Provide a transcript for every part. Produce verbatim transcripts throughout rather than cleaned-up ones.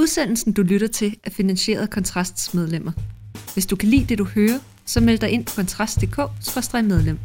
Udsendelsen, du lytter til, er finansieret af Kontrasts medlemmer. Hvis du kan lide det, du hører, så meld dig ind på kontrast punktum d k skråstreg medlem.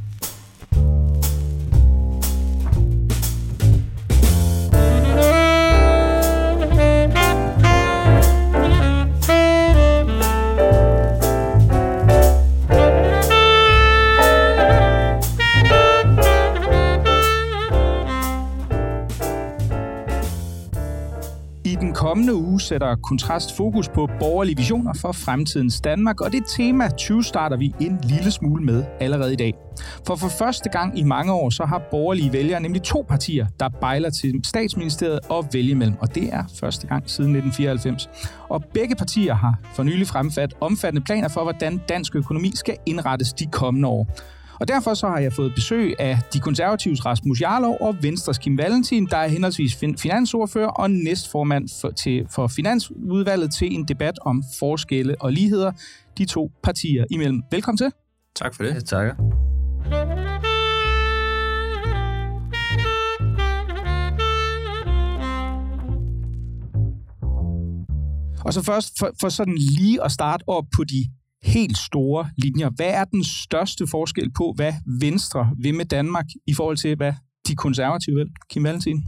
I den kommende uge sætter Kontrast fokus på borgerlige visioner for fremtidens Danmark, og det tema tyve starter vi en lille smule med allerede i dag. For for første gang i mange år, så har borgerlige vælgere nemlig to partier, der bejler til statsministeriet og vælge mellem, og det er første gang siden nitten fireoghalvfems. Og begge partier har for nylig fremfat omfattende planer for, hvordan dansk økonomi skal indrettes de kommende år. Og derfor så har jeg fået besøg af de konservatives Rasmus Jarlov og Venstres Kim Valentin, der er henholdsvis finansordfører og næstformand for, til, for Finansudvalget til en debat om forskelle og ligheder de to partier imellem. Velkommen til. Tak for det. Ja, tak. Og så først for, for sådan lige at starte op på de helt store linjer. Hvad er den største forskel på, hvad Venstre vil med Danmark i forhold til, hvad de konservative vil? Kim Valentin?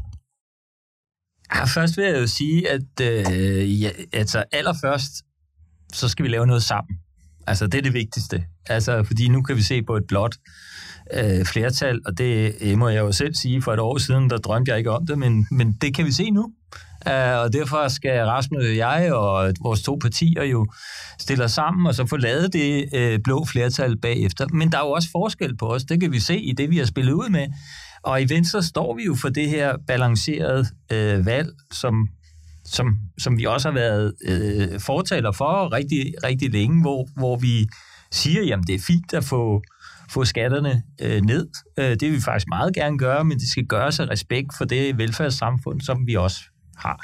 Ja, først vil jeg jo sige, at øh, ja, altså allerførst, så skal vi lave noget sammen. Altså, det er det vigtigste. Altså, fordi nu kan vi se på et blot øh, flertal, og det øh, må jeg jo selv sige, for et år siden, der drømte jeg ikke om det, men, men det kan vi se nu. Uh, og derfor skal Rasmus og jeg og vores to partier jo stille os sammen og så få lavet det uh, blå flertal bagefter. Men der er jo også forskel på os. Det kan vi se i det, vi har spillet ud med. Og i Venstre står vi jo for det her balancerede uh, valg, som, som, som vi også har været uh, fortaler for rigtig, rigtig længe, hvor, hvor vi siger, jamen det er fint at få, få skatterne uh, ned. Uh, det vil vi faktisk meget gerne gøre, men det skal gøres af respekt for det velfærdssamfund, som vi også har.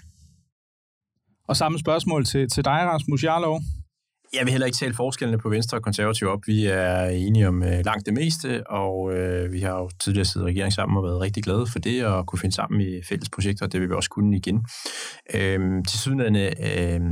Og samme spørgsmål til, til dig, Rasmus Jarlov. Jeg vil heller ikke tale forskellene på Venstre og Konservative op. Vi er enige om øh, langt det meste, og øh, vi har jo tidligere siddet i regering sammen og været rigtig glade for det, og kunne finde sammen i fælles projekter, og det vil vi også kunne igen. Øhm, til sydenlande øh,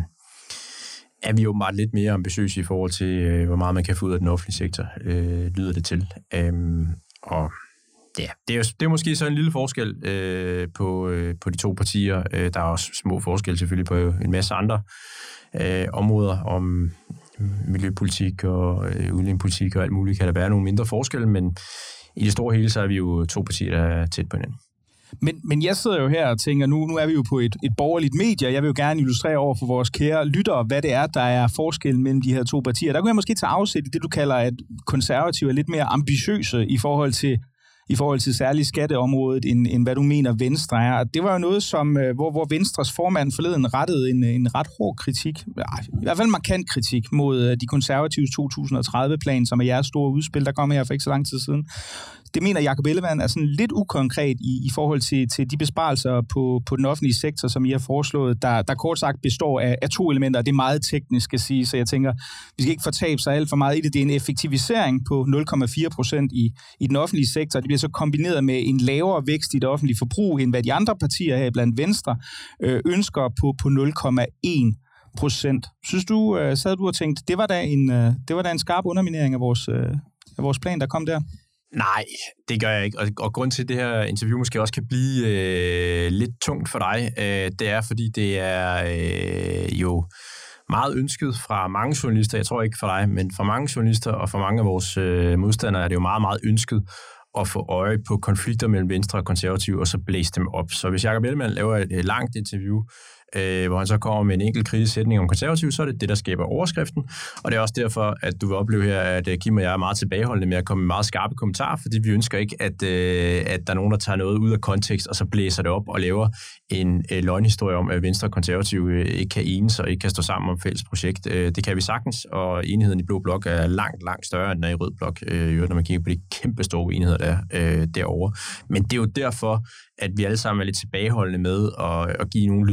er vi jo meget lidt mere ambitiøse i forhold til, øh, hvor meget man kan få ud af den offentlige sektor, øh, lyder det til. Øhm, og Ja, det er jo det er måske så en lille forskel øh, på, øh, på de to partier. Øh, der er også små forskelle selvfølgelig på en masse andre øh, områder om miljøpolitik og øh, udlændingepolitik og alt muligt. Kan der være nogle mindre forskelle, men i det store hele så er vi jo to partier, der er tæt på hinanden. Men, men jeg sidder jo her og tænker, nu, nu er vi jo på et, et borgerligt medie, og jeg vil jo gerne illustrere over for vores kære lyttere, hvad det er, der er forskellen mellem de her to partier. Der kunne jeg måske tage afsæt i det, du kalder, at konservative er lidt mere ambitiøse i forhold til i forhold til særligt skatteområdet, end, end hvad du mener Venstre er. Det var jo noget, som, hvor, hvor Venstres formand forleden rettede en, en ret hård kritik, i hvert fald markant kritik, mod de konservatives to tusind og tredive-plan, som er jeres store udspil, der kom her for ikke så lang tid siden. Det mener Jakob Ellemann er sådan lidt ukonkret i, i forhold til, til de besparelser på, på den offentlige sektor, som I har foreslået, der, der kort sagt består af, af to elementer, og det er meget teknisk, skal sige, så jeg tænker, vi skal ikke fortabe sig alt for meget i det. Det er en effektivisering på nul komma fire procent i, i den offentlige sektor. Det bliver så kombineret med en lavere vækst i det offentlige forbrug, end hvad de andre partier her blandt Venstre øh, ønsker på, på nul komma en procent. Synes du, øh, sad du og tænkte, det var da en, øh, det var da en skarp underminering af vores, øh, af vores plan, der kom der? Nej, det gør jeg ikke. Og, og grund til, at det her interview måske også kan blive øh, lidt tungt for dig, øh, det er, fordi det er øh, jo meget ønsket fra mange journalister, jeg tror ikke for dig, men fra mange journalister og fra mange af vores øh, modstandere er det jo meget, meget ønsket at få øje på konflikter mellem Venstre og Konservative, og så blæse dem op. Så hvis Jakob Ellemann laver et, et langt interview, øh, hvor han så kommer med en enkelt kritisk sætning om Konservative, så er det det, der skaber overskriften. Og det er også derfor, at du vil opleve her, at Kim og jeg er meget tilbageholdende med at komme med meget skarpe kommentarer, fordi vi ønsker ikke, at, øh, at der er nogen, der tager noget ud af kontekst, og så blæser det op og laver en øh, løgnhistorie om, at Venstre og Konservative øh, ikke kan enes og ikke kan stå sammen om fælles projekt. Øh, det kan vi sagtens, og enigheden i Blå Blok er langt, langt større, end den er i Rød Blok, øh, når man kigger på de kæmpe store uenigheder, der øh, derovre. Men det er jo derfor, at vi alle sammen er lidt tilbageholdende med at, at give nogle lydbyder,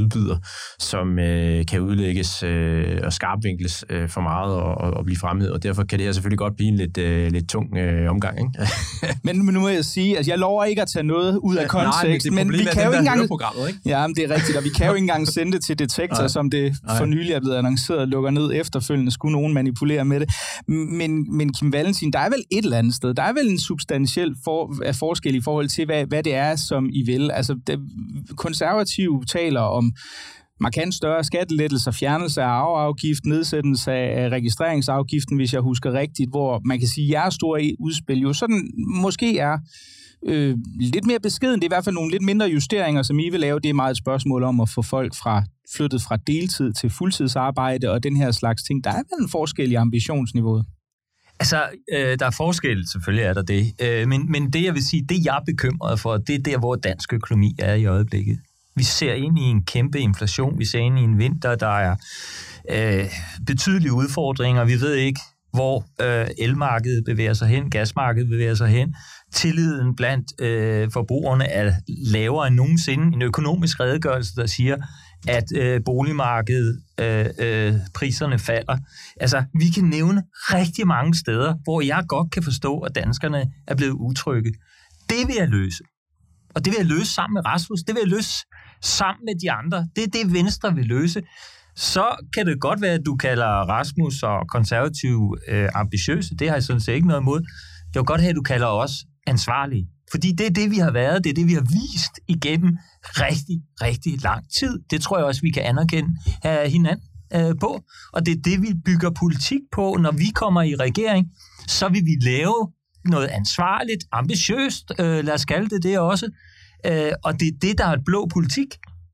som øh, kan udlægges øh, og skarpvinkles øh, for meget og, og, og blive fremhævet, og derfor kan det her selvfølgelig godt blive en lidt, øh, lidt tung øh, omgang, ikke? men, men nu må jeg sige, at jeg lover ikke at tage noget ud af kontekst, Nej, men, men vi kan jo ikke engang... Ikke? Ja, men det er rigtigt, og vi kan jo ikke engang sende det til Detektor, Nej. som det for nylig er blevet annonceret, lukker ned efterfølgende, skulle nogen manipulere med det. Men, men Kim Valentin, der er vel et eller andet sted, der er vel en substantiel for, forskel i forhold til, hvad, hvad det er, som I vil. Altså, det, konservative taler om markant større skattelettelser, fjernelse af arveafgift, nedsættelse af registreringsafgiften, hvis jeg husker rigtigt, hvor man kan sige, at jeres store udspil jo sådan måske er øh, lidt mere beskeden. Det er i hvert fald nogle lidt mindre justeringer, som I vil lave. Det er meget et spørgsmål om at få folk fra flyttet fra deltid til fuldtidsarbejde og den her slags ting. Der er vel en forskel i ambitionsniveauet? Altså, øh, der er forskel, selvfølgelig er der det. Øh, men, men det, jeg vil sige, det jeg er bekymret for, det er der, hvor dansk økonomi er i øjeblikket. Vi ser ind i en kæmpe inflation, vi ser ind i en vinter, der er øh, betydelige udfordringer. Vi ved ikke, hvor øh, elmarkedet bevæger sig hen, gasmarkedet bevæger sig hen. Tilliden blandt øh, forbrugerne er lavere end nogensinde. En økonomisk redegørelse, der siger, at øh, boligmarkedet, øh, øh, priserne falder. Altså, vi kan nævne rigtig mange steder, hvor jeg godt kan forstå, at danskerne er blevet utrygge. Det vil jeg løse. Og det vil jeg løse sammen med Rasmus. Det vil jeg løse sammen med de andre. Det er det, Venstre vil løse. Så kan det godt være, at du kalder Rasmus og konservative øh, ambitiøse. Det har jeg sådan set ikke noget imod. Jeg vil godt have, at du kalder os ansvarlige. Fordi det er det, vi har været. Det er det, vi har vist igennem rigtig, rigtig lang tid. Det tror jeg også, vi kan anerkende uh, hinanden uh, på. Og det er det, vi bygger politik på. Når vi kommer i regering, så vil vi lave noget ansvarligt, ambitiøst. Uh, lad os kalde det det også. Uh, og det er det, der er et blå politik.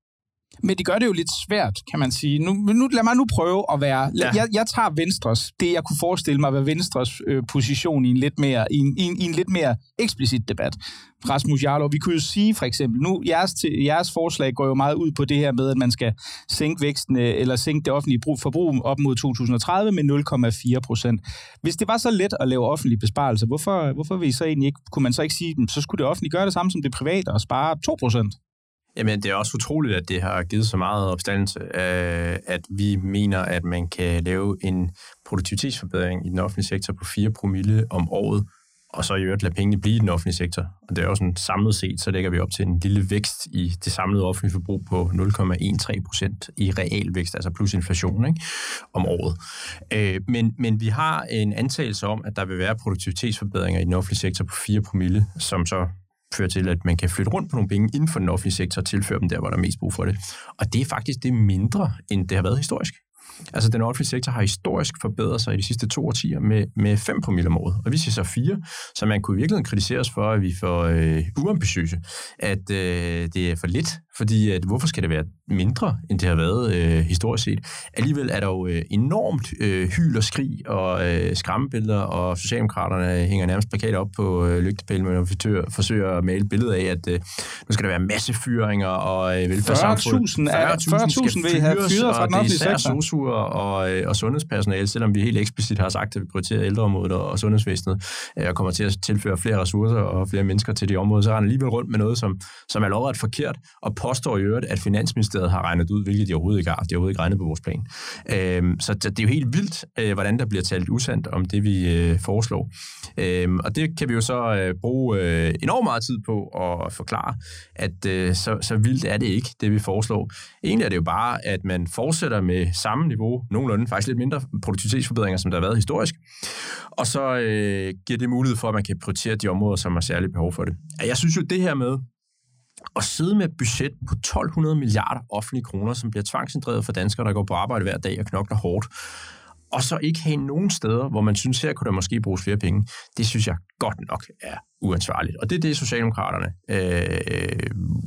Men det gør det jo lidt svært, kan man sige. Nu, nu, lad mig nu prøve at være... Ja. Jeg, jeg tager Venstres, det jeg kunne forestille mig var Venstres øh, position i en, lidt mere, i, en, i, en, i en lidt mere eksplicit debat. Rasmus Jarlov, vi kunne jo sige for eksempel, nu jeres, til, jeres forslag går jo meget ud på det her med, at man skal sænke væksten, eller sænke det offentlige forbrug op mod to tusind og tredive med nul komma fire procent. Hvis det var så let at lave offentlige besparelser, hvorfor, hvorfor vil I så egentlig ikke, kunne man så ikke sige, så skulle det offentlige gøre det samme som det private og spare to procent? Jamen, det er også utroligt, at det har givet så meget opstandelse, at vi mener, at man kan lave en produktivitetsforbedring i den offentlige sektor på fire promille om året, og så i øvrigt lade pengene blive i den offentlige sektor. Og det er jo sådan samlet set, så lægger vi op til en lille vækst i det samlede offentlige forbrug på nul komma tredive procent i realvækst, altså plus inflation, ikke, om året. Øh, men, men vi har en antagelse om, at der vil være produktivitetsforbedringer i den offentlige sektor på fire promille, som så fører til, at man kan flytte rundt på nogle penge inden for den offentlige sektor og tilføre dem der, hvor der er mest brug for det. Og det er faktisk det mindre, end det har været historisk. Altså, den offentlige sektor har historisk forbedret sig i de sidste to årtier med, med fem promille om året. Og vi siger så fire, så man kunne i virkeligheden kritisere os for, at vi er for øh, uambitiøse, at øh, det er for lidt, fordi at, hvorfor skal det være mindre, end det har været øh, historisk set? Alligevel er der jo øh, enormt øh, hyl og skrig og øh, skræmmebilleder, og Socialdemokraterne hænger nærmest plakater op på øh, lygtepælen, og forsøger at male billeder af, at øh, nu skal der være massefyringer og øh, velfærdssamfund. fyrre tusind vil have fyret fra den offentlige sektor. Og, og sundhedspersonale, selvom vi helt eksplicit har sagt, at vi prioriterer ældreområdet og sundhedsvæsenet, og kommer til at tilføre flere ressourcer og flere mennesker til de områder, så er han alligevel rundt med noget, som, som er lovret forkert, og påstår i øvrigt, at Finansministeriet har regnet ud, hvilket de overhovedet ikke har. De har overhovedet ikke regnet på vores plan. Øhm, så det er jo helt vildt, øh, hvordan der bliver talt usandt om det, vi øh, foreslår. Øhm, og det kan vi jo så øh, bruge øh, enormt meget tid på at forklare, at øh, så, så vildt er det ikke, det vi foreslår. Egentlig er det jo bare, at man fortsætter med samme niveau, nogenlunde, faktisk lidt mindre produktivitetsforbedringer, som der har været historisk, og så øh, giver det mulighed for, at man kan prioritere de områder, som har særligt behov for det. Jeg synes jo, det her med at sidde med et budget på tolv hundrede milliarder offentlige kroner, som bliver tvangsinddrevet for danskere, der går på arbejde hver dag og knokler hårdt, og så ikke have nogen steder, hvor man synes, her kunne der måske bruges flere penge, det synes jeg godt nok er uansvarligt. Og det er det, Socialdemokraterne øh,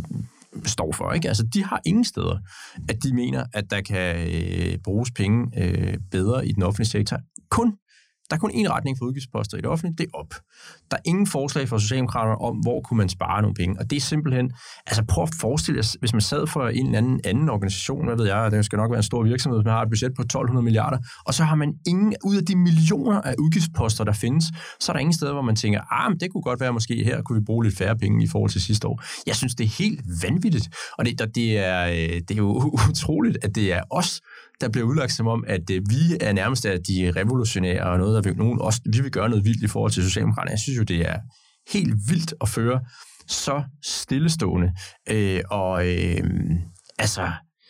står for, ikke? Altså, de har ingen steder, at de mener, at der kan øh, bruges penge øh, bedre i den offentlige sektor. Kun Der er kun én retning for udgiftsposter i det offentlige, det er op. Der er ingen forslag fra Socialdemokraterne om, hvor kunne man spare nogle penge. Og det er simpelthen, altså prøv at forestille jer, hvis man sad for en eller anden, anden organisation, hvad ved jeg, det skal nok være en stor virksomhed, hvis man har et budget på tolv hundrede milliarder, og så har man ingen, ud af de millioner af udgiftsposter, der findes, så er der ingen steder, hvor man tænker, ah, men det kunne godt være, måske her kunne vi bruge lidt færre penge i forhold til sidste år. Jeg synes, det er helt vanvittigt, og det, det, er, det er jo utroligt, at det er os, der bliver udlagt som om, at øh, vi er nærmest af de revolutionære, og noget, der vil nogen også, vi vil gøre noget vildt i forhold til Socialdemokraterne. Jeg synes jo, det er helt vildt at føre så stillestående øh, og øh, altså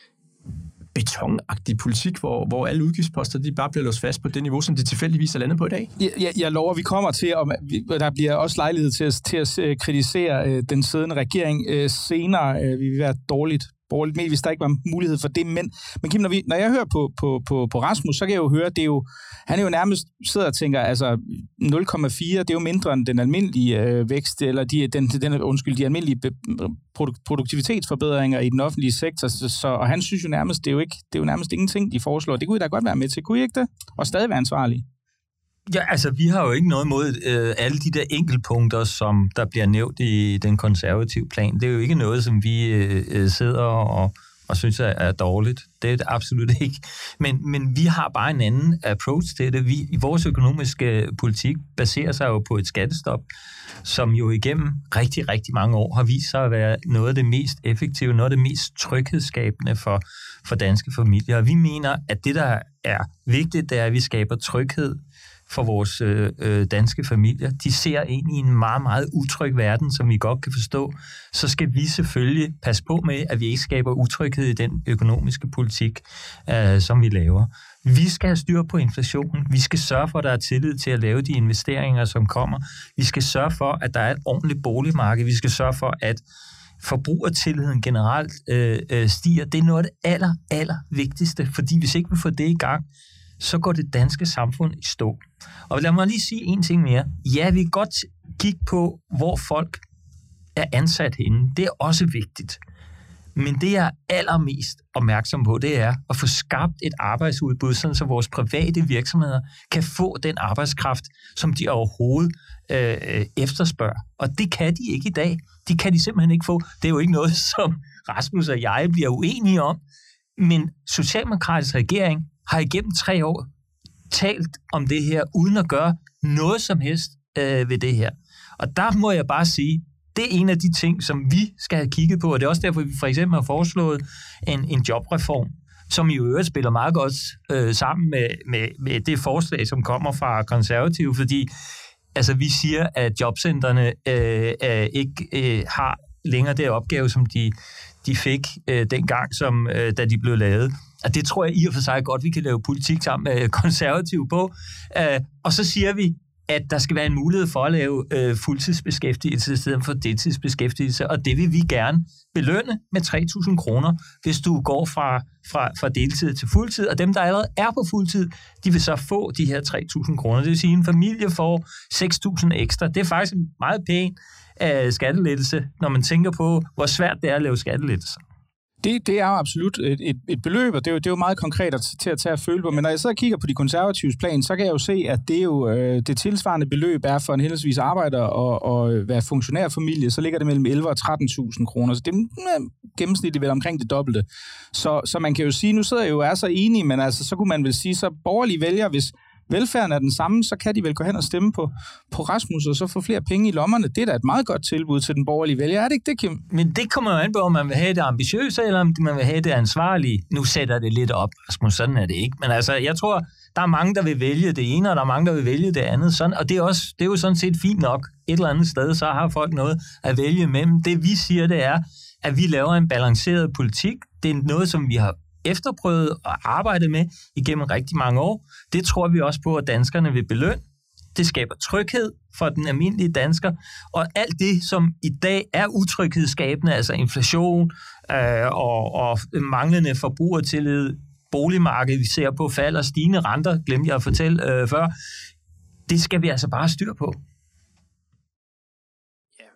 betonagtig politik, hvor, hvor alle udgiftsposter, de bare bliver låst fast på det niveau, som de tilfældigvis er landet på i dag. Jeg, jeg, jeg lover, vi kommer til, og der bliver også lejlighed til at, til at kritisere øh, den siddende regering øh, senere. Øh, vi vil være dårligt borgerligt med, hvis der ikke var mulighed for det. Men, men Kim, når, vi, når jeg hører på, på, på, på Rasmus, så kan jeg jo høre, det er jo, han er jo nærmest sidder og tænker, altså nul komma fire, det er jo mindre end den almindelige øh, vækst, eller de, den, den, undskyld, de almindelige produ- produktivitetsforbedringer i den offentlige sektor, så, så, og han synes jo nærmest, det er jo, ikke, det er jo nærmest ingenting, de foreslår. Det kunne I da godt være med til, kunne I ikke det? Og stadig være ansvarlige. Ja, altså, vi har jo ikke noget imod øh, alle de der enkeltpunkter, som der bliver nævnt i den konservative plan. Det er jo ikke noget, som vi øh, sidder og, og synes er, er dårligt. Det er det absolut ikke. Men, men vi har bare en anden approach til det. Vi, vores økonomiske politik baserer sig jo på et skattestop, som jo igennem rigtig, rigtig mange år har vist sig at være noget af det mest effektive, noget af det mest tryghedsskabende for, for danske familier. Og vi mener, at det, der er vigtigt, det er, at vi skaber tryghed for vores øh, danske familier. De ser ind i en meget, meget utryg verden, som vi godt kan forstå. Så skal vi selvfølgelig passe på med, at vi ikke skaber utryghed i den økonomiske politik, øh, som vi laver. Vi skal have styr på inflationen. Vi skal sørge for, at der er tillid til at lave de investeringer, som kommer. Vi skal sørge for, at der er et ordentligt boligmarked. Vi skal sørge for, at forbrugertilliden generelt øh, øh, stiger. Det er noget af det aller, aller vigtigste, fordi hvis ikke vi får det i gang, så går det danske samfund i stå. Og lad mig lige sige en ting mere. Ja, vi kan godt kigge på, hvor folk er ansat henne. Det er også vigtigt. Men det, jeg er allermest opmærksom på, det er at få skabt et arbejdsudbud, sådan så vores private virksomheder kan få den arbejdskraft, som de overhovedet øh, efterspørger. Og det kan de ikke i dag. De kan de simpelthen ikke få. Det er jo ikke noget, som Rasmus og jeg bliver uenige om. Men Socialdemokratisk regering har igennem tre år talt om det her, uden at gøre noget som helst øh, ved det her. Og der må jeg bare sige, det er en af de ting, som vi skal have kigget på, og det er også derfor, vi for eksempel har foreslået en, en jobreform, som i øvrigt spiller meget godt øh, sammen med, med, med det forslag, som kommer fra konservative, fordi altså, vi siger, at jobcentrene øh, øh, ikke øh, har længere det opgave, som de, de fik øh, dengang, som, øh, da de blev lavet. Og det tror jeg i og for sig godt, vi kan lave politik sammen med konservative på. Øh, og så siger vi, at der skal være en mulighed for at lave øh, fuldtidsbeskæftigelse i stedet for deltidsbeskæftigelse, og det vil vi gerne belønne med tre tusind kroner, hvis du går fra, fra, fra deltid til fuldtid, og dem, der allerede er på fuldtid, de vil så få de her tre tusind kroner. Det vil sige, at en familie får seks tusind ekstra. Det er faktisk en meget pæn øh, skattelettelse, når man tænker på, hvor svært det er at lave skattelettelser. Det, det er jo absolut et, et, et beløb, og det er, jo, det er jo meget konkret at, til at tage at føle på. Men når jeg så kigger på de konservatives plan, så kan jeg jo se, at det, jo, øh, det tilsvarende beløb er for en henholdsvis arbejder og, og være funktionærfamilie, så ligger det mellem elleve og tretten tusind kroner. Så det er gennemsnitligt vel omkring det dobbelte. Så, så man kan jo sige, nu sidder jeg jo er så enige, men altså, så kunne man vel sige, så borgerlige vælger, hvis velfærden er den samme, så kan de vel gå hen og stemme på, på Rasmus, og så få flere penge i lommerne. Det er da et meget godt tilbud til den borgerlige vælger. Er det ikke det, Kim? Men det kommer jo an på, om man vil have det ambitiøse, eller om man vil have det ansvarlige. Nu sætter det lidt op, Rasmus, sådan er det ikke. Men altså, jeg tror, der er mange, der vil vælge det ene, og der er mange, der vil vælge det andet. Sådan, og det er, også, det er jo sådan set fint nok. Et eller andet sted, så har folk noget at vælge mellem. Det vi siger, det er, at vi laver en balanceret politik. Det er noget, som vi har efterprøvet og arbejdet med igennem rigtig mange år. Det tror vi også på, at danskerne vil belønne. Det skaber tryghed for den almindelige dansker, og alt det, som i dag er utryghedsskabende, altså inflation øh, og, og manglende forbrugertillid, boligmarked, vi ser på fald og stigende renter, glemte jeg at fortælle øh, før, det skal vi altså bare styr på.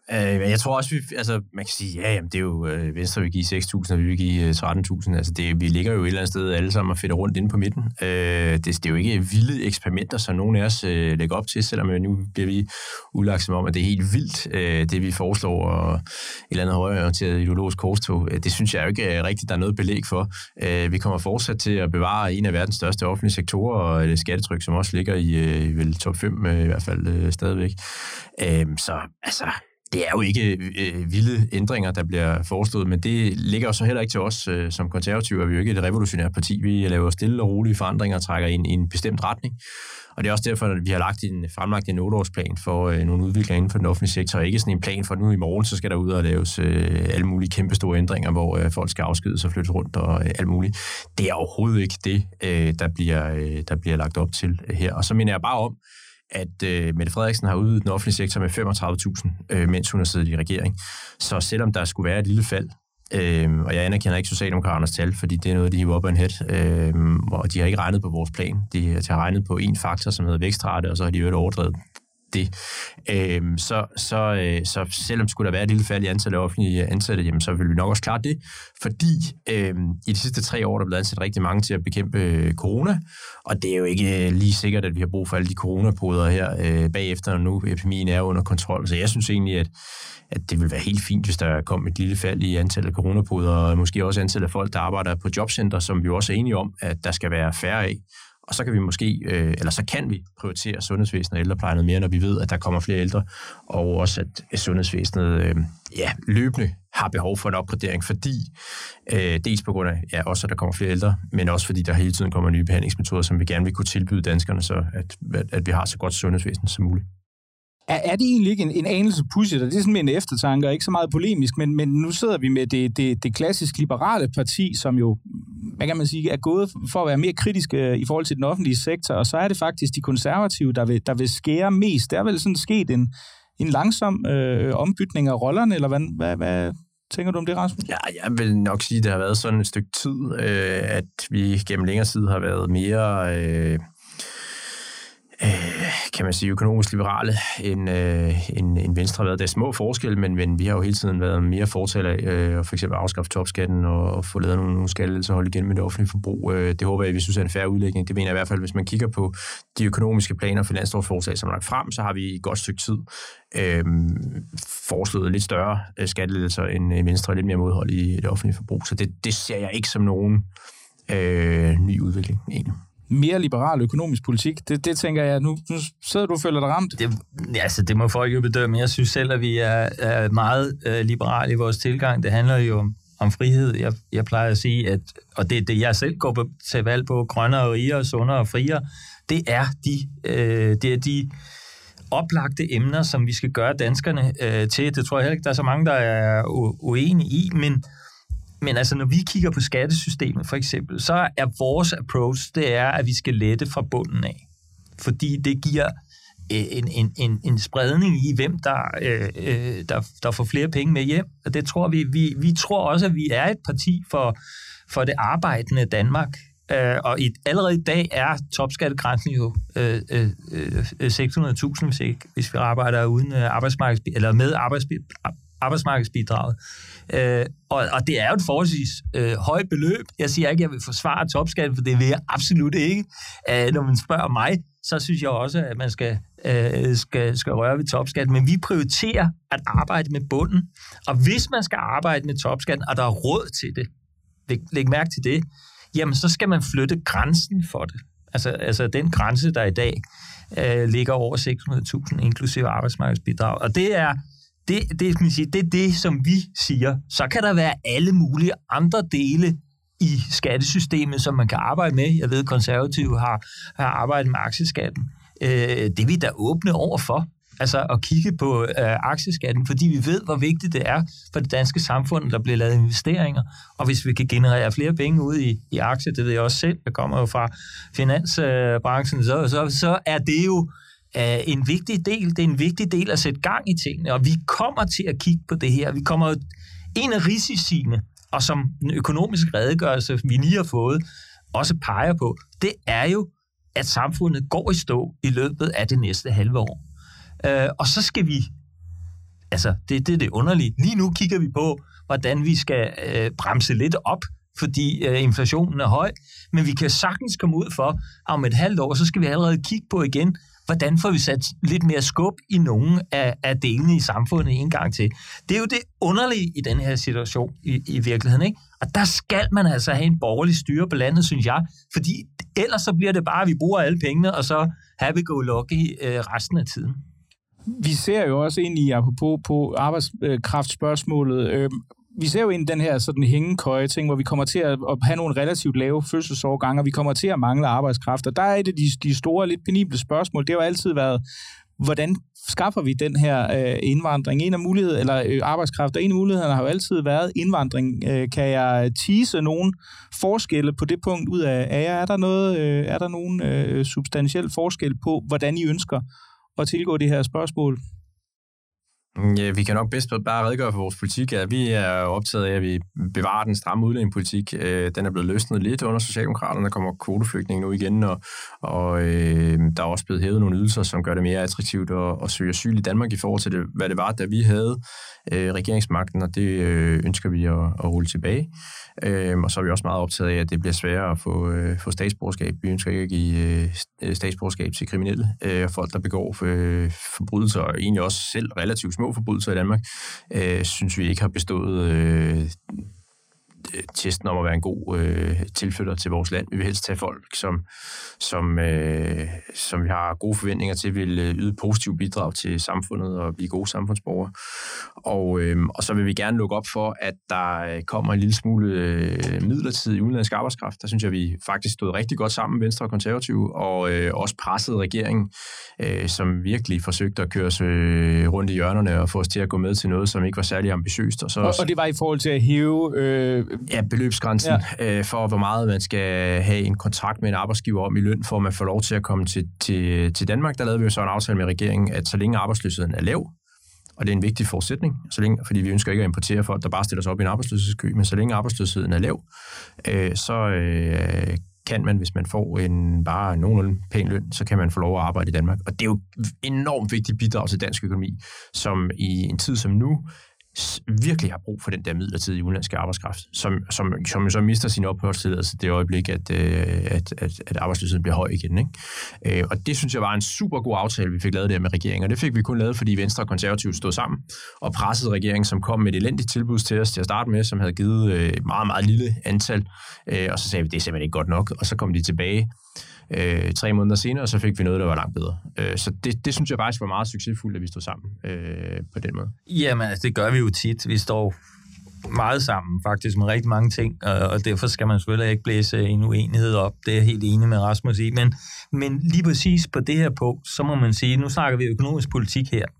Jeg tror også, vi, altså, man kan sige, ja, jamen, det er jo, øh, Venstre vil give seks tusind, og vi vil give øh, tretten tusind. Altså, det, vi ligger jo et eller andet sted alle sammen og fedter rundt inde på midten. Øh, det, det er jo ikke vilde eksperimenter, som nogen af os øh, lægger op til, selvom nu bliver vi udlagt som om, at det er helt vildt, øh, det vi foreslår, og et eller andet højreorienteret ideologisk korstog. Det synes jeg jo ikke er rigtigt, der er noget belæg for. Øh, vi kommer fortsat til at bevare en af verdens største offentlige sektorer, og et skattetryk, som også ligger i øh, vel top fem øh, i hvert fald øh, stadigvæk. Øh, så, altså... Det er jo ikke øh, vilde ændringer, der bliver foreslået, men det ligger jo så heller ikke til os øh, som konservative, at vi jo ikke er et revolutionært parti. Vi laver stille og rolige forandringer og trækker ind i en bestemt retning. Og det er også derfor, at vi har lagt en, fremlagt en otte-årsplan for øh, nogle udviklinger inden for den offentlige sektor, og ikke sådan en plan for nu i morgen, så skal der ud og laves øh, alle mulige kæmpestore ændringer, hvor øh, folk skal afskedes og flyttes rundt og øh, alt muligt. Det er overhovedet ikke det, øh, der, bliver, øh, der bliver lagt op til øh, her. Og så mener jeg bare om, at øh, Mette Frederiksen har udvidet den offentlige sektor med femogtredive tusind, øh, mens hun har siddet i regering. Så selvom der skulle være et lille fald, øh, og jeg anerkender ikke Socialdemokraternes tal, fordi det er noget, de hiver op af en hat, øh, og de har ikke regnet på vores plan. De, de har regnet på en faktor, som hedder vækstrate, og så har de jo overdrevet det. Øh, så, så, øh, så selvom skulle der være et lille fald i antallet af offentlige ansatte, jamen, så vil vi nok også klare det, fordi øh, i de sidste tre år, der er blevet ansat rigtig mange til at bekæmpe øh, corona, og det er jo ikke øh, lige sikkert, at vi har brug for alle de coronapoder her øh, bagefter, når nu epidemien er under kontrol. Så jeg synes egentlig, at, at det vil være helt fint, hvis der kom et lille fald i antallet af coronapoder, og måske også antallet af folk, der arbejder på jobcenter, som vi jo også er enige om, at der skal være færre af. Og så kan vi måske, øh, eller så kan vi prioritere sundhedsvæsenet og ældreplejen noget mere, når vi ved, at der kommer flere ældre, og også at sundhedsvæsenet øh, ja, løbende har behov for en opgradering, fordi øh, dels på grund af, ja, også at der kommer flere ældre, men også fordi der hele tiden kommer nye behandlingsmetoder, som vi gerne vil kunne tilbyde danskerne, så at, at, at vi har så godt sundhedsvæsen som muligt. Er, er det egentlig ikke en, en anelse pudsigt, og det er sådan en eftertanke, og ikke så meget polemisk, men, men nu sidder vi med det, det, det klassisk liberale parti, som jo, hvad kan man sige, er gået for at være mere kritiske i forhold til den offentlige sektor, og så er det faktisk de konservative, der vil, der vil skære mest. Der er vel sådan sket en, en langsom øh, ombytning af rollerne, eller hvad, hvad, hvad tænker du om det, Rasmus? Ja, jeg vil nok sige, at det har været sådan et stykke tid, øh, at vi gennem længere tid har været mere... Øh kan man sige, økonomisk liberale, end, øh, end, end Venstre har været. Der er små forskelle, men, men vi har jo hele tiden været mere fortaler af øh, for eksempel afskaffe topskatten og, og få lavet nogle, nogle skattelettelser og holde igen med det offentlige forbrug. Øh, det håber jeg, vi synes er en fair udlægning. Det mener jeg i hvert fald, hvis man kigger på de økonomiske planer og finanslovsforslag, som er lagt frem, så har vi i et godt stykke tid øh, foreslået lidt større øh, skattelettelser end Venstre, lidt mere modhold i det offentlige forbrug. Så det, det ser jeg ikke som nogen øh, ny udvikling egentlig. Mere liberal økonomisk politik. Det, det tænker jeg, nu, nu sidder du og føler dig ramt. Det, altså, det må folk jo bedømme. Jeg synes selv, at vi er, er meget øh, liberale i vores tilgang. Det handler jo om, om frihed. Jeg, jeg plejer at sige, at, og det er det, jeg selv går på, til valg på, grønnere, rigere, sundere og friere, det er de, øh, det er de oplagte emner, som vi skal gøre danskerne øh, til. Det tror jeg heller ikke, der er så mange, der er uenige i, men Men altså, når vi kigger på skattesystemet for eksempel, så er vores approach, det er, at vi skal lette fra bunden af. Fordi det giver en, en, en, en spredning i, hvem der, øh, der, der får flere penge med hjem. Og det tror vi, vi, vi tror også, at vi er et parti for, for det arbejdende Danmark. Øh, og i, allerede i dag er topskattegrænsen jo øh, øh, seks hundrede tusind, hvis, ikke, hvis vi arbejder uden arbejdsmarkeds, eller med arbejdsmarkedsbidrag. arbejdsmarkedsbidraget. Øh, og, og det er jo et forholdsvis øh, højt beløb. Jeg siger ikke, at jeg vil forsvare topskatten, for det vil jeg absolut ikke. Øh, når man spørger mig, så synes jeg også, at man skal, øh, skal, skal røre ved topskatten. Men vi prioriterer at arbejde med bunden. Og hvis man skal arbejde med topskatten, og der er råd til det, læg, læg mærke til det, jamen så skal man flytte grænsen for det. Altså, altså den grænse, der i dag øh, ligger over seks hundrede tusind, inklusive arbejdsmarkedsbidrag. Og det er Det, det, skal man sige, det er det, som vi siger. Så kan der være alle mulige andre dele i skattesystemet, som man kan arbejde med. Jeg ved, at konservative har, har arbejdet med aktieskatten. Øh, det er vi da åbne over for. Altså at kigge på øh, aktieskatten, fordi vi ved, hvor vigtigt det er for det danske samfund, der bliver lavet investeringer. Og hvis vi kan generere flere penge ud i, i aktier, det ved jeg også selv, jeg kommer jo fra finansbranchen, så, så, så er det jo Uh, en vigtig del. Det er en vigtig del at sætte gang i tingene, og vi kommer til at kigge på det her. Vi kommer en af risiciene, og som den økonomiske redegørelse, vi lige har fået, også peger på, det er jo, at samfundet går i stå i løbet af det næste halve år. Uh, og så skal vi Altså, det, det er det underlige. Lige nu kigger vi på, hvordan vi skal øh, bremse lidt op, fordi øh, inflationen er høj, men vi kan sagtens komme ud for, at om et halvt år, så skal vi allerede kigge på igen, hvordan får vi sat lidt mere skub i nogle af, af delene i samfundet en gang til. Det er jo det underlige i den her situation i, i virkeligheden, ikke? Og der skal man altså have en borgerlig styre på landet, synes jeg, fordi ellers så bliver det bare, at vi bruger alle pengene, og så happy-go-lucky øh, resten af tiden. Vi ser jo også ind i, apropos på arbejdskraftspørgsmålet, øh, vi ser jo ind i den her sådan hængekøje ting, hvor vi kommer til at have nogle relativt lave fødselsårgange, og vi kommer til at mangle arbejdskraft. Og der er et af de, de store, lidt penible spørgsmål. Det har jo altid været, hvordan skaffer vi den her øh, indvandring? En af muligheder, eller øh, arbejdskraft, og en af mulighederne har jo altid været indvandring. Øh, kan jeg tease nogen forskelle på det punkt ud af, af jer? Er der noget, øh, er der nogen øh, substantiel forskel på, hvordan I ønsker at tilgå det her spørgsmål? Ja, vi kan nok bedst bare redegøre for vores politik. Ja, vi er optaget af, at vi bevarer den stramme udlændingepolitik. Den er blevet løsnet lidt under Socialdemokraterne. Der kommer kvoteflygtninge nu igen, og, og øh, der er også blevet hævet nogle ydelser, som gør det mere attraktivt at, at søge asyl i Danmark i forhold til, det, hvad det var, da vi havde øh, regeringsmagten, og det øh, ønsker vi at, at rulle tilbage. Øh, og så er vi også meget optaget af, at det bliver sværere at få, øh, få statsborgerskab. Vi ønsker ikke at give øh, statsborgerskab til kriminelle øh, folk, der begår øh, forbrydelser, og egentlig også selv relativt små forbrydelser i Danmark, øh, synes vi ikke har bestået øh, testen om at være en god øh, tilflytter til vores land. Vi vil helst tage folk, som, som, øh, som vi har gode forventninger til, vil yde positiv bidrag til samfundet og blive gode samfundsborgere. Og, øh, og så vil vi gerne lukke op for, at der kommer en lille smule øh, midlertidig udenlandsk arbejdskraft. Der synes jeg, vi faktisk stod rigtig godt sammen, Venstre og Konservative, og øh, også pressede regeringen, øh, som virkelig forsøgte at køre sig rundt i hjørnerne og få os til at gå med til noget, som ikke var særlig ambitiøst. Og, så, og, og det var i forhold til at hæve øh... ja, beløbsgrænsen ja. øh, for, hvor meget man skal have en kontrakt med en arbejdsgiver om i løn, for at man får lov til at komme til, til, til Danmark. Der lavede vi jo så en aftale med regeringen, at så længe arbejdsløsheden er lav, og det er en vigtig forudsætning, så længe, fordi vi ønsker ikke at importere folk, der bare stiller sig op i en arbejdsløshedskø, men så længe arbejdsløsheden er lav, øh, så øh, kan man, hvis man får en bare nogenlunde pæn løn, så kan man få lov at arbejde i Danmark. Og det er jo enormt vigtigt bidrag til dansk økonomi, som i en tid som nu virkelig har brug for den der midlertidige udenlandske arbejdskraft, som, som, som så mister sin opholdstilladelse det øjeblik, at, at, at, at arbejdsløsheden bliver høj igen. Ikke? Og det synes jeg var en super god aftale, vi fik lavet der med regeringen, og det fik vi kun lavet, fordi Venstre og Konservative stod sammen og pressede regeringen, som kom med et elendigt tilbud til os til at starte med, som havde givet et meget, meget lille antal, og så sagde vi, det er simpelthen ikke godt nok, og så kom de tilbage Øh, tre måneder senere, og så fik vi noget, der var langt bedre. Øh, så det, det synes jeg faktisk var meget succesfuldt, at vi stod sammen øh, på den måde. Jamen, altså, det gør vi jo tit. Vi står meget sammen, faktisk, med rigtig mange ting, og, og derfor skal man selvfølgelig ikke blæse en uenighed op. Det er jeg helt enig med Rasmus i. Men, men lige præcis på det her punkt, så må man sige, nu snakker vi økonomisk politik her.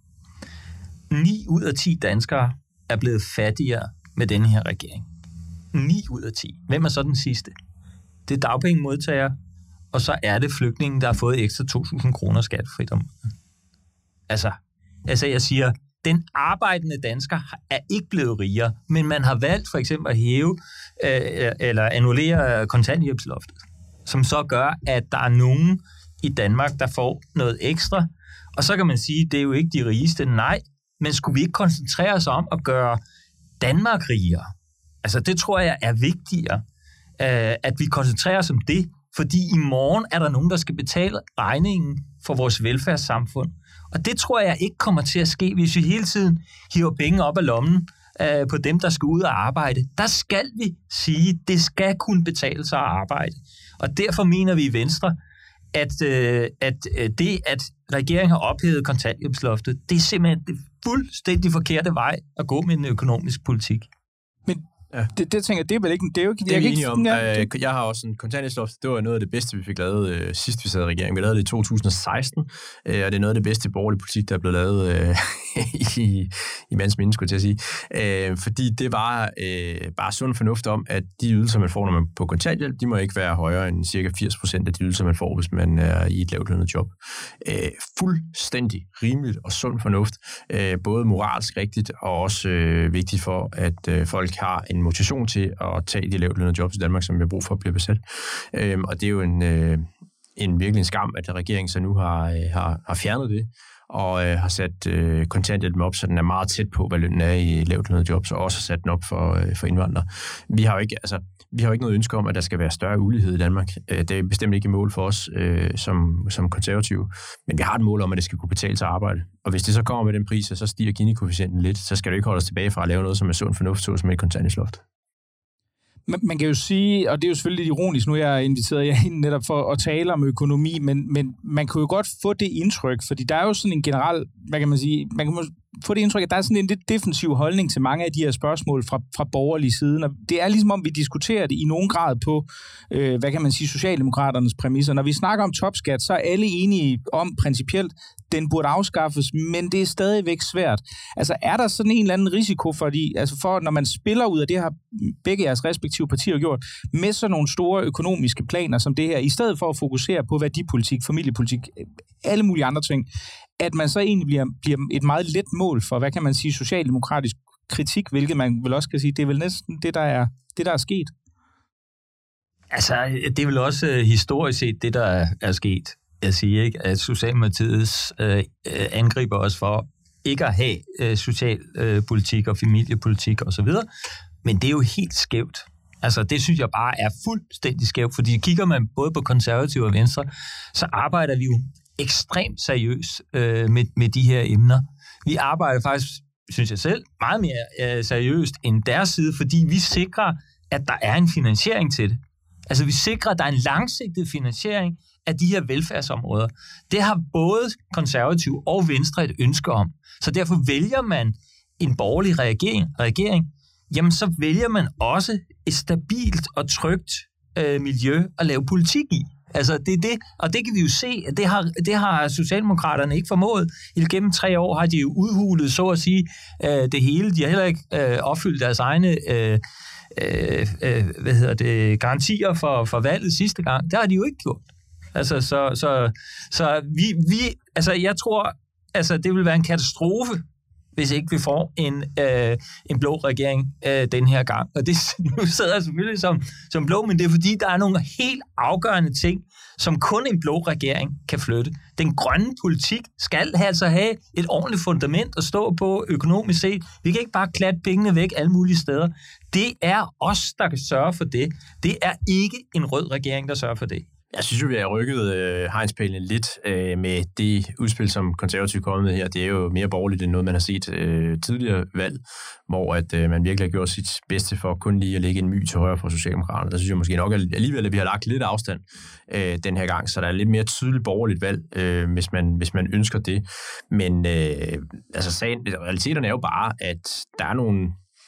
ni ud af ti danskere er blevet fattigere med denne her regering. ni ud af ti. Hvem er så den sidste? Det er dagpengemodtagere, og så er det flygtningen, der har fået ekstra to tusind kroner skattefrit om måneden. Altså, altså, jeg siger, den arbejdende dansker er ikke blevet rigere, men man har valgt for eksempel at hæve øh, eller annullere kontanthjælpsloftet, som så gør, at der er nogen i Danmark, der får noget ekstra. Og så kan man sige, det er jo ikke de rigeste. Nej, men skulle vi ikke koncentrere os om at gøre Danmark rigere? Altså, det tror jeg er vigtigere, øh, at vi koncentrerer os om det, fordi i morgen er der nogen, der skal betale regningen for vores velfærdssamfund. Og det tror jeg ikke kommer til at ske, hvis vi hele tiden hiver penge op af lommen øh, på dem, der skal ud og arbejde. Der skal vi sige, at det skal kunne betale sig at arbejde. Og derfor mener vi i Venstre, at, øh, at øh, det, at regeringen har ophævet kontanthjælpsloftet, det er simpelthen det fuldstændig forkerte vej at gå med en økonomisk politik. Men ja. det, det tænker jeg, det er vel ikke... Det er jo ikke... Det er vi enige om. Ja. Jeg har også en kontanthjælpsloft. Det var noget af det bedste, vi fik lavet øh, sidst, vi sad i regeringen. Vi lavede det i to tusind og seksten, øh, og det er noget af det bedste borgerlige politik, der er blevet lavet øh, i, i mands minde, skulle jeg til at sige. Øh, fordi det var øh, bare sund fornuft om, at de ydelser, man får, når man er på kontanthjælp, de må ikke være højere end cirka firs procent af de ydelser, man får, hvis man er i et lavtlønnet job. Øh, fuldstændig rimeligt og sund fornuft. Øh, både moralsk rigtigt, og også øh, vigtigt for, at øh, folk har en motivation til at tage de lavtlønnede jobs i Danmark, som vi har brug for at blive besat. Øhm, og det er jo en, øh, en virkelig en skam, at regeringen så nu har, har, har fjernet det, og øh, har sat øh, kontanthjælpen op, så den er meget tæt på, hvad lønnen er i lavtlønnede jobs, og også har sat den op for, øh, for indvandrere. Vi har jo ikke, altså, vi har jo ikke noget ønske om, at der skal være større ulighed i Danmark. Det er bestemt ikke et mål for os øh, som, som konservative, men vi har et mål om, at det skal kunne betale sig arbejde. Og hvis det så kommer med den pris, så stiger Gini-koefficienten lidt, så skal du ikke holde os tilbage fra at lave noget, som er sund fornuft, som et kontanthjælpsloft. Man kan jo sige, og det er jo selvfølgelig lidt ironisk, nu er jeg inviteret jer ind netop for at tale om økonomi, men, men man kunne jo godt få det indtryk, fordi der er jo sådan en generel, hvad kan man sige, man kan få det indtryk, at der er sådan en lidt defensiv holdning til mange af de her spørgsmål fra, fra borgerlige siden, og det er ligesom om, vi diskuterer det i nogen grad på, øh, hvad kan man sige, Socialdemokraternes præmisser. Når vi snakker om topskat, så er alle enige om principielt, den burde afskaffes, men det er stadigvæk svært. Altså, er der sådan en eller anden risiko for, de, altså for når man spiller ud af det, har begge jeres respektive partier gjort, med sådan nogle store økonomiske planer som det her, i stedet for at fokusere på værdipolitik, familiepolitik, alle mulige andre ting, at man så egentlig bliver, bliver et meget let mål for, hvad kan man sige, socialdemokratisk kritik, hvilket man vel også kan sige, det er vel næsten det, der er, det, der er sket. Altså, det er vel også historisk set det, der er, er sket. Jeg siger ikke, at Socialdemokratiets øh, angriber os for ikke at have øh, socialpolitik øh, og familiepolitik osv., men det er jo helt skævt. Altså, det synes jeg bare er fuldstændig skævt, fordi kigger man både på konservative og venstre, så arbejder vi jo ekstremt seriøst øh, med, med de her emner. Vi arbejder faktisk, synes jeg selv, meget mere øh, seriøst end deres side, fordi vi sikrer, at der er en finansiering til det. Altså, vi sikrer, at der er en langsigtet finansiering af de her velfærdsområder. Det har både konservative og venstre et ønske om. Så derfor vælger man en borgerlig regering, regering jamen så vælger man også et stabilt og trygt øh, miljø at lave politik i. Altså, det er det, og det kan vi jo se, at det har, det har Socialdemokraterne ikke formået. I gennem tre år har de jo udhulet, så at sige, øh, det hele. De har heller ikke øh, opfyldt deres egne øh, øh, øh, hvad hedder det, garantier for, for valget sidste gang. Det har de jo ikke gjort. Altså, så, så, så vi, vi, altså, jeg tror, altså, det vil være en katastrofe, hvis ikke vi får en, øh, en blå regering øh, den her gang. Og det nu sidder jeg selvfølgelig som, som blå, men det er fordi, der er nogle helt afgørende ting, som kun en blå regering kan flytte. Den grønne politik skal altså have et ordentligt fundament at stå på økonomisk set. Vi kan ikke bare klatte pengene væk alle mulige steder. Det er os, der kan sørge for det. Det er ikke en rød regering, der sørger for det. Jeg synes jo, vi har rykket øh, hegnspælene lidt øh, med det udspil, som konservative kommer med her. Det er jo mere borgerligt end noget, man har set øh, tidligere valg, hvor at, øh, man virkelig har gjort sit bedste for kun lige at lægge en my til højre for Socialdemokraterne. Der synes jeg måske nok alligevel, at vi har lagt lidt afstand øh, den her gang, så der er lidt mere tydeligt borgerligt valg, øh, hvis, man, hvis man ønsker det. Men øh, altså, sagen, realiteterne er jo bare, at der er nogle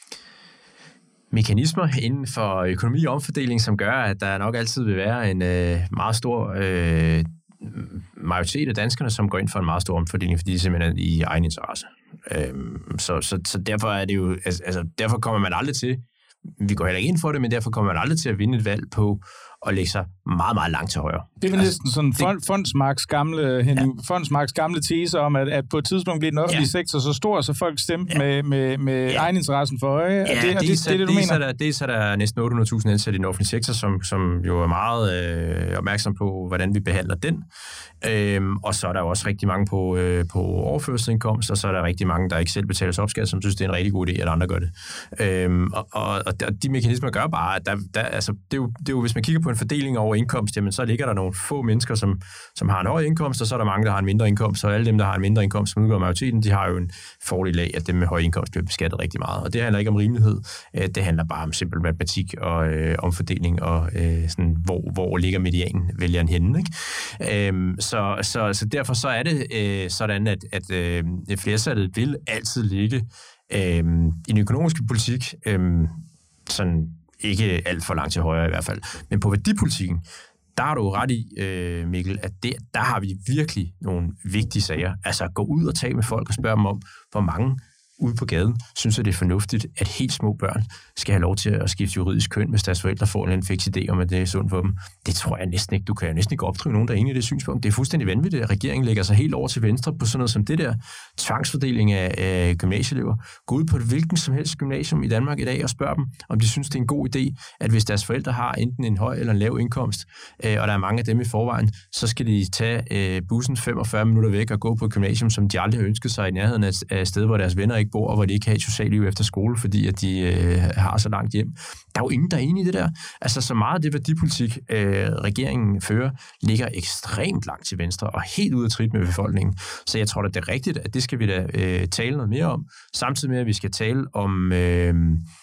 mekanismer inden for økonomi og omfordeling, som gør, at der nok altid vil være en øh, meget stor øh, majoritet af danskerne, som går ind for en meget stor omfordeling, fordi det simpelthen er i egen interesse. Øh, så, så, så derfor er det jo, altså derfor kommer man aldrig til, vi går heller ikke ind for det, men derfor kommer man aldrig til at vinde et valg på at lægge sig meget, meget langt til højre. Det er vel næsten sådan fond, Fondsmarks gamle, ja. Fondsmarks gamle tese om, at, at på et tidspunkt bliver den offentlige ja. sektor så stor, så folk stemte ja. med, med, med ja. egeninteressen for øje. Ja, det, det, det, det, det, det, det, du det, mener? Der, det er så der næsten otte hundrede tusind ansatte i den offentlige sektor, som, som jo er meget øh, opmærksom på, hvordan vi behandler den. Øhm, og så er der jo også rigtig mange på, øh, på overførselsindkomst, og så er der rigtig mange, der ikke selv betaler opskat, som synes, det er en rigtig god idé, at andre gør det. Øhm, og, og, og de mekanismer gør bare, at der, der, altså, det, er jo, det er jo, hvis man kigger på en fordeling over indkomst, jamen, så ligger der nogle få mennesker, som, som har en høj indkomst, og så er der mange, der har en mindre indkomst, og alle dem, der har en mindre indkomst, som udgår majoriteten, de har jo en fordel af, at dem med høj indkomst bliver beskattet rigtig meget. Og det handler ikke om rimelighed, det handler bare om simpel matematik og øh, omfordeling, og øh, sådan, hvor, hvor ligger medianen, vælgeren henne. Ikke? Øhm, så, så, så derfor så er det øh, sådan, at, at øh, flertallet vil altid ligge øh, i den økonomiske politik, øh, sådan ikke alt for langt til højre i hvert fald, men på værdipolitikken, der har du ret i, øh, Mikkel, at det, der har vi virkelig nogle vigtige sager. Altså gå ud og tale med folk og spørge dem om, hvor mange ude på gaden synes, at det er fornuftigt, at helt små børn skal have lov til at skifte juridisk køn, hvis deres forældre får en fix idé om, at det er sundt for dem. Det tror jeg næsten ikke. Du kan jo næsten ikke opdrive nogen, der er inde i det synspunkt. Det er fuldstændig vanvittigt, at regeringen lægger sig helt over til venstre på sådan noget som det der tvangsfordeling af, af gymnasieelever. Gå ud på et hvilken som helst gymnasium i Danmark i dag og spørg dem, om de synes, det er en god idé, at hvis deres forældre har enten en høj eller en lav indkomst, øh, og der er mange af dem i forvejen, så skal de tage øh, bussen femogfyrre minutter væk og gå på et gymnasium, som de aldrig har ønsket sig i nærheden af, af et sted, hvor deres venner ikke bor, og hvor de ikke har et socialt liv efter skole, fordi at de øh, har så langt hjem. Der er jo ingen, der er enige i det der. Altså, så meget af det værdipolitik, øh, regeringen fører, ligger ekstremt langt til venstre, og helt ud af trit med befolkningen. Så jeg tror, at det er rigtigt, at det skal vi da øh, tale noget mere om, samtidig med, at vi skal tale om... Øh,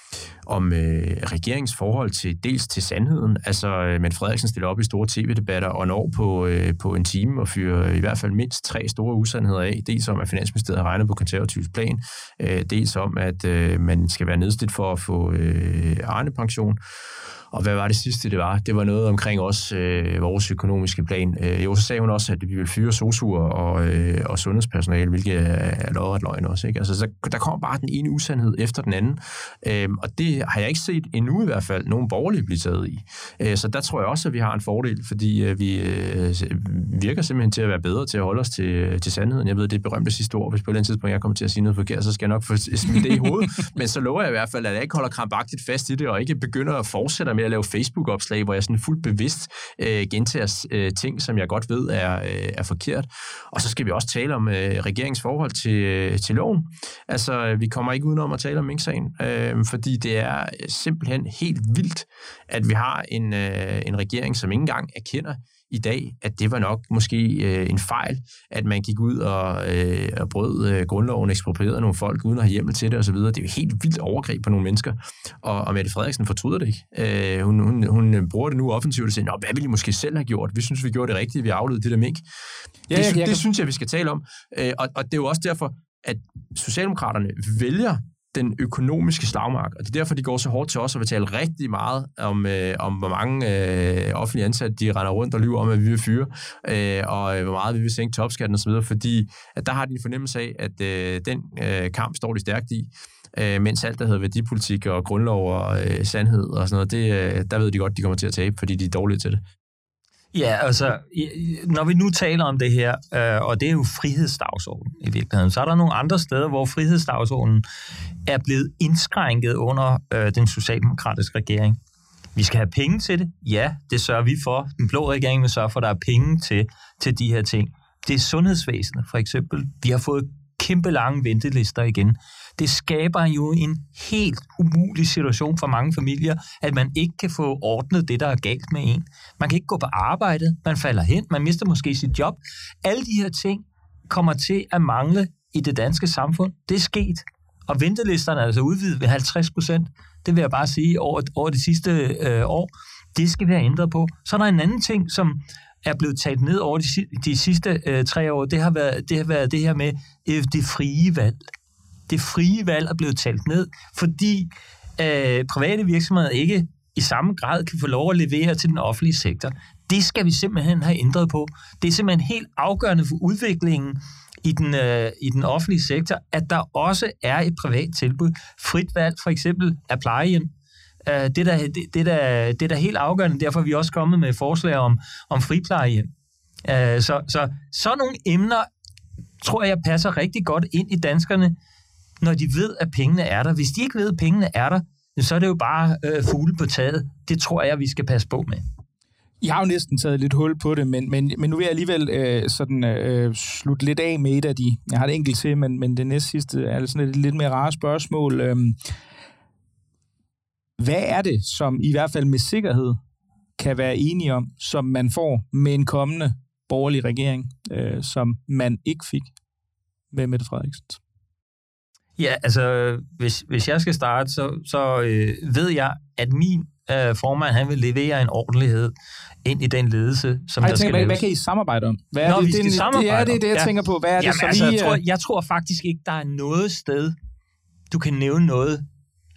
om øh, regeringens forhold til dels til sandheden. Altså, øh, Mette Frederiksen stiller op i store tv-debatter og når på, øh, på en time og fyrer i hvert fald mindst tre store usandheder af. Dels om, at Finansministeriet regner på konservativs plan. Øh, dels om, at øh, man skal være nedslidt for at få øh, Arne-pension. Og hvad var det sidste, det var? Det var noget omkring også øh, vores økonomiske plan. Øh, jo, så sagde hun også, at vi ville fyre sosuer og, øh, og sundhedspersonale, hvilket er lodret løgn også. Ikke? Altså, så, der kommer bare den ene usandhed efter den anden. Øh, og det har jeg ikke set endnu i hvert fald nogen borgerlige blive taget i. Øh, så der tror jeg også, at vi har en fordel, fordi øh, vi øh, virker simpelthen til at være bedre til at holde os til, til sandheden. Jeg ved, det er berømte sidste ord. Hvis på et eller andet tidspunkt jeg kommer til at sige noget forkert, så skal jeg nok få smidt det i hovedet. Men så lover jeg i hvert fald, at jeg ikke holder krampagtigt fast i det, og ikke begynder at fortsætte med at lave Facebook-opslag, hvor jeg sådan fuldt bevidst øh, gentager øh, ting, som jeg godt ved er, øh, er forkert. Og så skal vi også tale om øh, regeringens forhold til, øh, til loven. Altså, vi kommer ikke udenom at tale om Mink-sagen, øh, fordi det er simpelthen helt vildt, at vi har en, øh, en regering, som ikke engang erkender i dag, at det var nok måske øh, en fejl, at man gik ud og, øh, og brød øh, grundloven, eksproprierede nogle folk uden at have hjemmel til det osv. Det er jo helt vildt overgreb på nogle mennesker, og, og Mette Frederiksen fortryder det ikke. Øh, hun, hun, hun bruger det nu offensivt og siger, nå, hvad ville I måske selv have gjort? Vi synes, vi gjorde det rigtige, vi afledte det der mink. Ja, det, jeg, jeg, det synes jeg, vi skal tale om, øh, og, og det er jo også derfor, at Socialdemokraterne vælger den økonomiske slagmark, og det er derfor, de går så hårdt til os og vil tale rigtig meget om, øh, om hvor mange øh, offentlige ansatte, de render rundt og lyver om, at vi vil fyre, øh, og øh, hvor meget vi vil sænke topskatten osv., fordi at der har de en fornemmelse af, at øh, den øh, kamp står de stærkt i, øh, mens alt, der hedder værdipolitik og grundlov og øh, sandhed og sådan noget, det, øh, der ved de godt, de kommer til at tabe, fordi de er dårlige til det. Ja, altså, når vi nu taler om det her, øh, og det er jo frihedsdagsordenen i virkeligheden, så er der nogle andre steder, hvor frihedsdagsordenen er blevet indskrænket under øh, den socialdemokratiske regering. Vi skal have penge til det. Ja, det sørger vi for. Den blå regering vil sørge for, at der er penge til, til de her ting. Det er sundhedsvæsenet, for eksempel. Vi har fået kæmpe lange ventelister igen. Det skaber jo en helt umulig situation for mange familier, at man ikke kan få ordnet det, der er galt med en. Man kan ikke gå på arbejde, man falder hen, man mister måske sit job. Alle de her ting kommer til at mangle i det danske samfund. Det er sket. Og ventelisterne er altså udvidet ved halvtreds procent. Det vil jeg bare sige over, over de sidste øh, år. Det skal vi have ændret på. Så er der en anden ting, som er blevet talt ned over de, de sidste øh, tre år. Det har, været, det har været det her med øh, det frie valg. Det frie valg er blevet talt ned, fordi øh, private virksomheder ikke i samme grad kan få lov at levere til den offentlige sektor. Det skal vi simpelthen have ændret på. Det er simpelthen helt afgørende for udviklingen i den, øh, i den offentlige sektor, at der også er et privat tilbud. Frit valg for eksempel af plejehjem. Uh, det, er der, det, det, der, det er der helt afgørende. Derfor er vi også kommet med forslag om, om friplejehjem. Uh, så, så sådan nogle emner, tror jeg, passer rigtig godt ind i danskerne, når de ved, at pengene er der. Hvis de ikke ved, at pengene er der, så er det jo bare uh, fugle på taget. Det tror jeg, vi skal passe på med. Jeg har jo næsten taget lidt hul på det, men, men, men nu vil jeg alligevel øh, sådan, øh, slutte lidt af med et af de... Jeg har et enkelt til, men, men det næste sidste er sådan et lidt mere rare spørgsmål. Øh, Hvad er det, som i hvert fald med sikkerhed kan være enige om, som man får med en kommende borgerlig regering, øh, som man ikke fik med Mette Frederiksen? Ja, altså, hvis, hvis jeg skal starte, så, så øh, ved jeg, at min øh, formand, han vil levere en ordentlighed ind i den ledelse, som Ej, der tænker, skal hvad, laves. hvad kan I samarbejde om? Hvad er Nå, det, vi skal det, samarbejde det er det, det jeg ja. tænker på. Hvad er Jamen, det, som altså, I... jeg, tror, jeg tror faktisk ikke, der er noget sted, du kan nævne noget,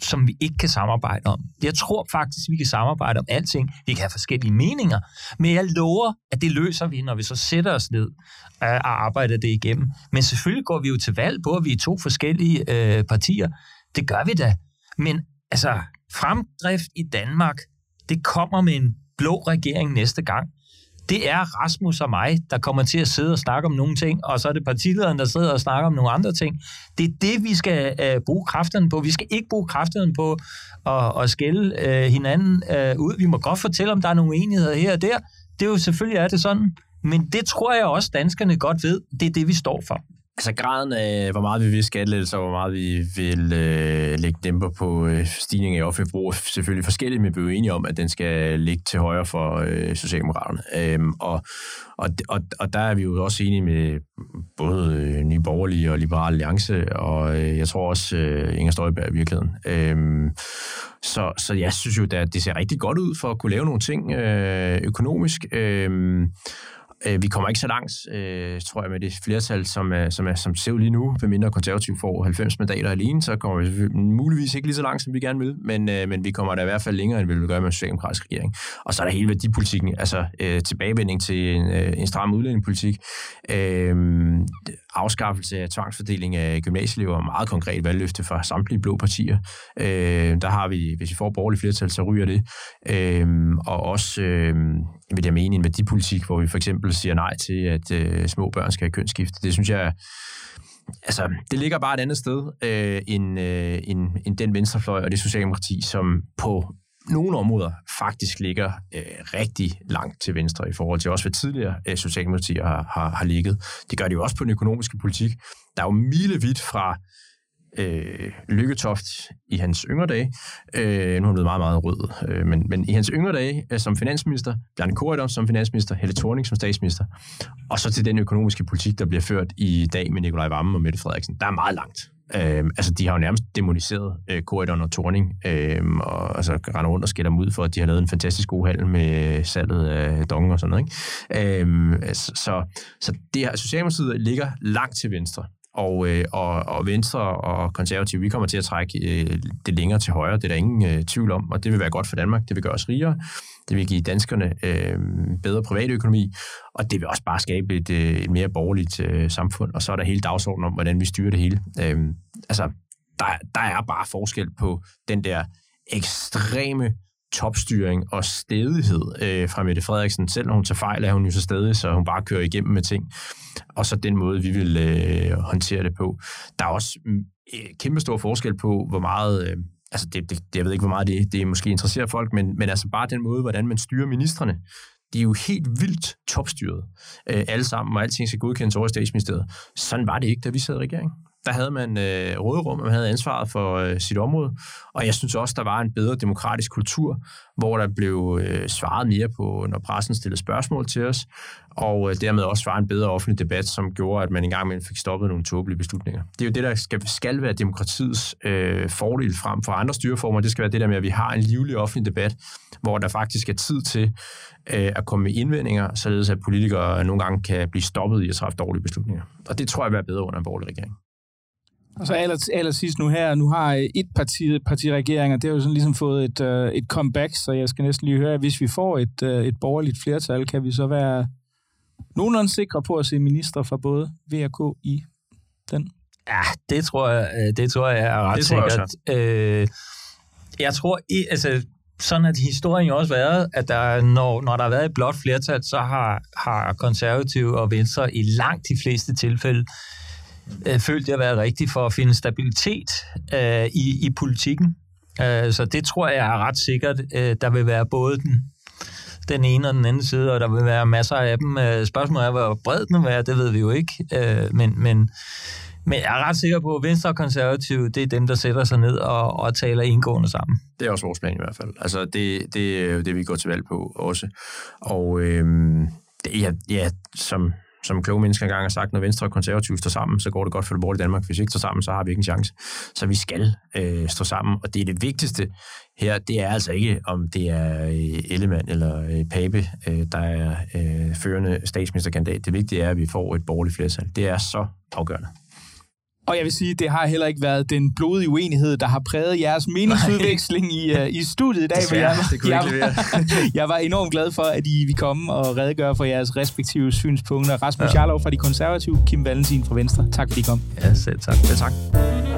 som vi ikke kan samarbejde om. Jeg tror faktisk, vi kan samarbejde om alting. Vi kan have forskellige meninger, men jeg lover, at det løser vi, når vi så sætter os ned og arbejder det igennem. Men selvfølgelig går vi jo til valg på, at vi er to forskellige øh, partier. Det gør vi da. Men altså, fremdrift i Danmark, det kommer med en blå regering næste gang. Det er Rasmus og mig, der kommer til at sidde og snakke om nogle ting, og så er det partilederen, der sidder og snakker om nogle andre ting. Det er det, vi skal øh, bruge kræfterne på. Vi skal ikke bruge kræfterne på at, at skælde øh, hinanden øh, ud. Vi må godt fortælle, om der er nogle uenigheder her og der. Det er jo selvfølgelig er det sådan. Men det tror jeg også, danskerne godt ved. Det er det, vi står for. Altså graden af, hvor meget vi vil skattelettelser, og hvor meget vi vil øh, lægge dæmper på øh, stigning i offentlig forbrug, er selvfølgelig forskelligt, men vi er jo enige om, at den skal ligge til højre for øh, Socialdemokraterne. Øhm, og, og, og, og der er vi jo også enige med både øh, Nye Borgerlige og Liberale Alliance, og øh, jeg tror også øh, Inger Støjberg i virkeligheden. Øhm, så, så jeg synes jo, at det ser rigtig godt ud for at kunne lave nogle ting øh, økonomisk. Øhm, Vi kommer ikke så langt, øh, tror jeg, med det flertal, som, er, som, er, som ser ud lige nu. Ved mindre konservative får halvfems mandater alene, så kommer vi muligvis ikke lige så langt, som vi gerne vil, men, øh, men vi kommer da i hvert fald længere, end vi vil gøre med en socialdemokratisk regering. Og så er der hele værdipolitikken, altså øh, tilbagevending til en, øh, en stram udlændingepolitik, øh, afskaffelse af tvangsfordeling af gymnasieelever, meget konkret valgløfte fra samtlige blå partier. Øh, der har vi, hvis vi får borgerligt flertal, så ryger det. Øh, og også, øh, vil jeg mene, en værdipolitik, hvor vi for eksempel siger nej til, at øh, små børn skal have kønsskifte. Det synes jeg, altså, det ligger bare et andet sted øh, end, øh, end, end den venstrefløj og det socialdemokrati, som på nogle områder faktisk ligger øh, rigtig langt til venstre i forhold til også, hvad tidligere øh, socialdemokratier har, har, har ligget. Det gør det jo også på den økonomiske politik. Der er jo milevidt fra Øh, Lykketoft i hans yngre dage. Øh, nu er han blevet meget, meget rød. Øh, men, men i hans yngre dage øh, som finansminister, Bjarne Corydon som finansminister, Helle Thorning som statsminister, og så til den økonomiske politik, der bliver ført i dag med Nikolaj Wammen og Mette Frederiksen. Der er meget langt. Øh, altså, de har jo nærmest demoniseret øh, Corydon og Thorning, øh, og altså, render rundt og skælder dem ud for, at de har lavet en fantastisk god handel med salget af Dong og sådan noget. Ikke? Øh, så, så det her, Socialdemokratiet ligger langt til venstre. Og, øh, og, og Venstre og Konservative, vi kommer til at trække øh, det længere til højre. Det er der ingen øh, tvivl om, og det vil være godt for Danmark. Det vil gøre os rigere. Det vil give danskerne øh, bedre privatøkonomi, og det vil også bare skabe et, øh, et mere borgerligt øh, samfund. Og så er der hele dagsordenen om, hvordan vi styrer det hele. Øh, altså, der, der er bare forskel på den der ekstreme topstyring og stædighed øh, fra Mette Frederiksen. Selv når hun tager fejl, er hun jo så stædig, så hun bare kører igennem med ting. Og så den måde, vi vil øh, håndtere det på. Der er også øh, kæmpe stor forskel på, hvor meget... Øh, altså, det, det, jeg ved ikke, hvor meget det, det måske interesserer folk, men, men altså bare den måde, hvordan man styrer ministrene. De er jo helt vildt topstyret. Øh, alle sammen, og alting skal godkendes over i statsministeriet. Sådan var det ikke, da vi sad i regeringen. Der havde man øh, råderum, og man havde ansvaret for øh, sit område. Og jeg synes også, der var en bedre demokratisk kultur, hvor der blev øh, svaret mere på, når pressen stillede spørgsmål til os, og øh, dermed også var en bedre offentlig debat, som gjorde, at man engang imellem fik stoppet nogle tåbelige beslutninger. Det er jo det, der skal, skal være demokratiets øh, fordel frem for andre styreformer. Det skal være det der med, at vi har en livlig offentlig debat, hvor der faktisk er tid til øh, at komme med indvendinger, således at politikere nogle gange kan blive stoppet i at træffe dårlige beslutninger. Og det tror jeg vil være bedre under en borgerlig regering. Og så aller, aller sidst nu her, nu har et parti, partiregering, og det har jo sådan ligesom fået et, uh, et comeback, så jeg skal næsten lige høre, at hvis vi får et, uh, et borgerligt flertal, kan vi så være nogenlunde sikre på at se minister fra både V og K i den? Ja, det tror jeg, det tror jeg er ret det tror sikkert. Jeg, øh, jeg tror, altså, sådan at historien jo også været, at der, når, når der har været et blåt flertal, så har, har Konservative og Venstre i langt de fleste tilfælde øh, følt det at være rigtigt for at finde stabilitet øh, i, i politikken. Øh, så det tror jeg er ret sikkert. Øh, der vil være både den, den ene og den anden side, og der vil være masser af dem. Øh, spørgsmålet er, hvor bred den vil være, det ved vi jo ikke. Øh, men, men, men jeg er ret sikker på, at Venstre og Konservative, det er dem, der sætter sig ned og, og taler indgående sammen. Det er også vores plan i hvert fald. Altså, det, det er jo det, vi går til valg på også. Og øhm, det, ja, ja, som... som kloge mennesker engang har sagt, når Venstre og Konservative står sammen, så går det godt for det borgerlige Danmark. Hvis vi ikke står sammen, så har vi ikke en chance. Så vi skal øh, stå sammen, og det er det vigtigste her. Det er altså ikke, om det er øh, Ellemann eller øh, Pape, øh, der er øh, førende statsministerkandidat. Det vigtige er, at vi får et borgerligt flertal. Det er så afgørende. Og jeg vil sige, det har heller ikke været den blodige uenighed, der har præget jeres meningsudveksling i, uh, i studiet i dag. Desværre, jeg, det kunne jeg, ikke levere. jeg var enormt glad for, at I vil komme og redegøre for jeres respektive synspunkter. Rasmus ja. Jarlov fra De Konservative, Kim Valentin fra Venstre. Tak fordi I kom. Ja, selv tak. Selv tak.